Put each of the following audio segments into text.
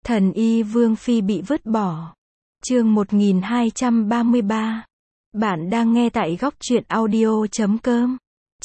Thần y Vương Phi bị vứt bỏ. Chương 1233. Bạn đang nghe tại góc truyện audio.com.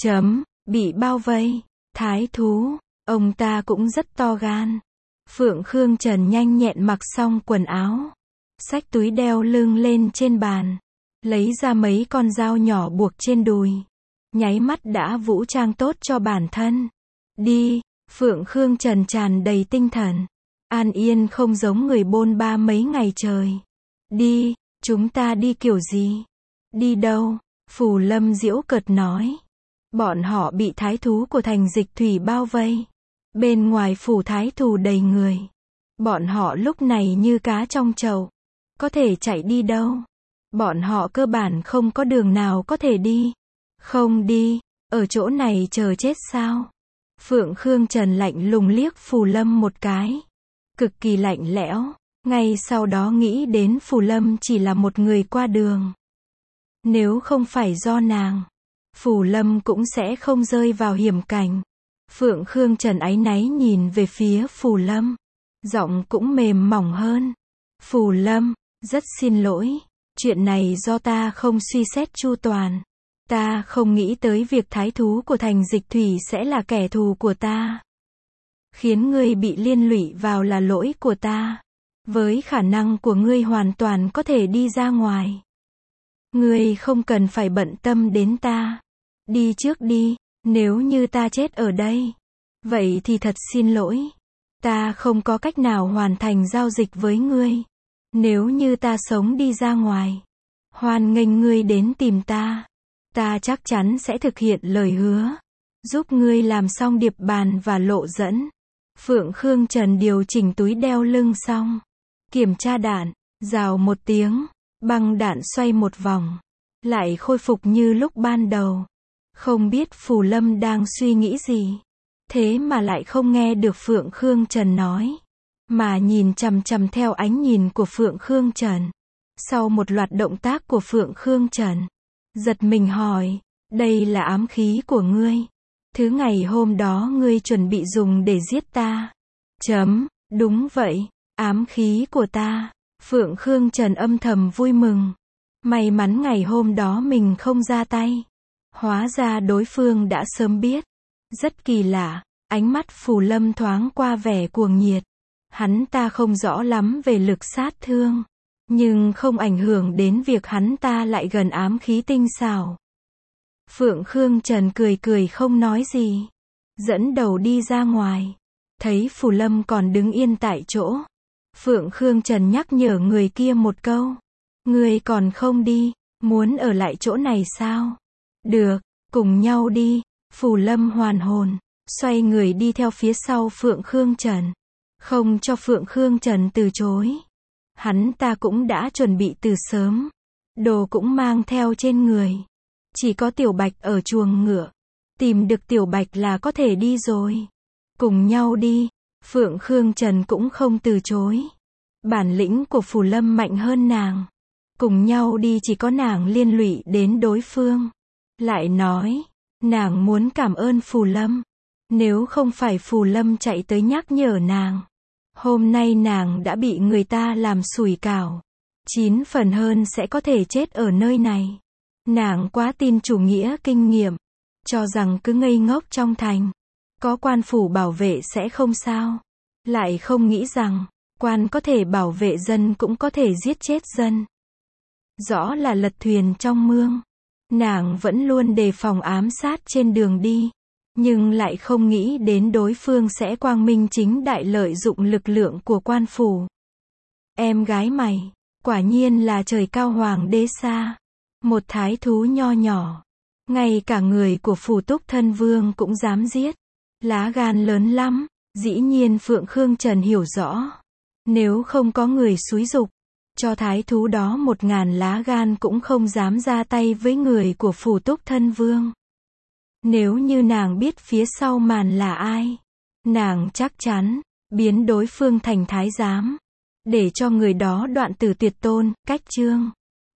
Bị bao vây. Thái thú. Ông ta cũng rất to gan. Phượng Khương Trần nhanh nhẹn mặc xong quần áo. Xách túi đeo lưng lên trên bàn. Lấy ra mấy con dao nhỏ buộc trên đùi. Nháy mắt đã vũ trang tốt cho bản thân. Đi. Phượng Khương Trần tràn đầy tinh thần. An Yên không giống người bôn ba mấy ngày trời. Đi. Chúng ta đi kiểu gì? Đi đâu? Phù Lâm giễu cợt nói. Bọn họ bị thái thú của thành Dịch Thủy bao vây. Bên ngoài phủ thái thú đầy người. Bọn họ lúc này như cá trong chậu. Có thể chạy đi đâu? Bọn họ cơ bản không có đường nào có thể đi. Không đi, ở chỗ này chờ chết sao? Phượng Khương Trần lạnh lùng liếc Phù Lâm một cái. Cực kỳ lạnh lẽo. Ngay sau đó nghĩ đến Phù Lâm chỉ là một người qua đường. Nếu không phải do nàng, Phù Lâm cũng sẽ không rơi vào hiểm cảnh. Phượng Khương Trần áy náy nhìn về phía Phù Lâm. Giọng cũng mềm mỏng hơn. Phù Lâm, rất xin lỗi. Chuyện này do ta không suy xét chu toàn. Ta không nghĩ tới việc thái thú của thành Dịch Thủy sẽ là kẻ thù của ta. Khiến ngươi bị liên lụy vào là lỗi của ta. Với khả năng của ngươi hoàn toàn có thể đi ra ngoài. Ngươi không cần phải bận tâm đến ta. Đi trước đi, nếu như ta chết ở đây. Vậy thì thật xin lỗi. Ta không có cách nào hoàn thành giao dịch với ngươi. Nếu như ta sống đi ra ngoài. Hoan nghênh ngươi đến tìm ta. Ta chắc chắn sẽ thực hiện lời hứa. Giúp ngươi làm xong điệp bàn và lộ dẫn. Phượng Khương Trần điều chỉnh túi đeo lưng xong. Kiểm tra đạn. Rào một tiếng. Băng đạn xoay một vòng. Lại khôi phục như lúc ban đầu. Không biết Phù Lâm đang suy nghĩ gì. Thế mà lại không nghe được Phượng Khương Trần nói. Mà nhìn chằm chằm theo ánh nhìn của Phượng Khương Trần. Sau một loạt động tác của Phượng Khương Trần. Giật mình hỏi. Đây là ám khí của ngươi. Thứ ngày hôm đó ngươi chuẩn bị dùng để giết ta. Đúng vậy. Ám khí của ta. Phượng Khương Trần âm thầm vui mừng. May mắn ngày hôm đó mình không ra tay. Hóa ra đối phương đã sớm biết. Rất kỳ lạ. Ánh mắt Phù Lâm thoáng qua vẻ cuồng nhiệt. Hắn ta không rõ lắm về lực sát thương. Nhưng không ảnh hưởng đến việc hắn ta lại gần ám khí tinh xảo. Phượng Khương Trần cười cười không nói gì. Dẫn đầu đi ra ngoài. Thấy Phù Lâm còn đứng yên tại chỗ. Phượng Khương Trần nhắc nhở người kia một câu. Ngươi còn không đi, muốn ở lại chỗ này sao? Được, cùng nhau đi. Phù Lâm hoàn hồn. Xoay người đi theo phía sau Phượng Khương Trần. Không cho Phượng Khương Trần từ chối. Hắn ta cũng đã chuẩn bị từ sớm. Đồ cũng mang theo trên người. Chỉ có Tiểu Bạch ở chuồng ngựa. Tìm được Tiểu Bạch là có thể đi rồi. Cùng nhau đi. Phượng Khương Trần cũng không từ chối. Bản lĩnh của Phù Lâm mạnh hơn nàng. Cùng nhau đi chỉ có nàng liên lụy đến đối phương. Lại nói, nàng muốn cảm ơn Phù Lâm. Nếu không phải Phù Lâm chạy tới nhắc nhở nàng. Hôm nay nàng đã bị người ta làm sủi cảo. 9 phần hơn sẽ có thể chết ở nơi này. Nàng quá tin chủ nghĩa kinh nghiệm. Cho rằng cứ ngây ngốc trong thành. Có quan phủ bảo vệ sẽ không sao. Lại không nghĩ rằng, quan có thể bảo vệ dân cũng có thể giết chết dân. Rõ là lật thuyền trong mương. Nàng vẫn luôn đề phòng ám sát trên đường đi. Nhưng lại không nghĩ đến đối phương sẽ quang minh chính đại lợi dụng lực lượng của quan phủ. Em gái mày, quả nhiên là trời cao hoàng đế xa. Một thái thú nho nhỏ. Ngay cả người của phủ Túc Thân Vương cũng dám giết. Lá gan lớn lắm. Dĩ nhiên Phượng Khương Trần hiểu rõ. Nếu không có người xúi giục. Cho thái thú đó 1000 lá gan cũng không dám ra tay với người của phủ Túc Thân Vương. Nếu như nàng biết phía sau màn là ai. Nàng chắc chắn, biến đối phương thành thái giám. Để cho người đó đoạn tử tuyệt tôn, cách chương.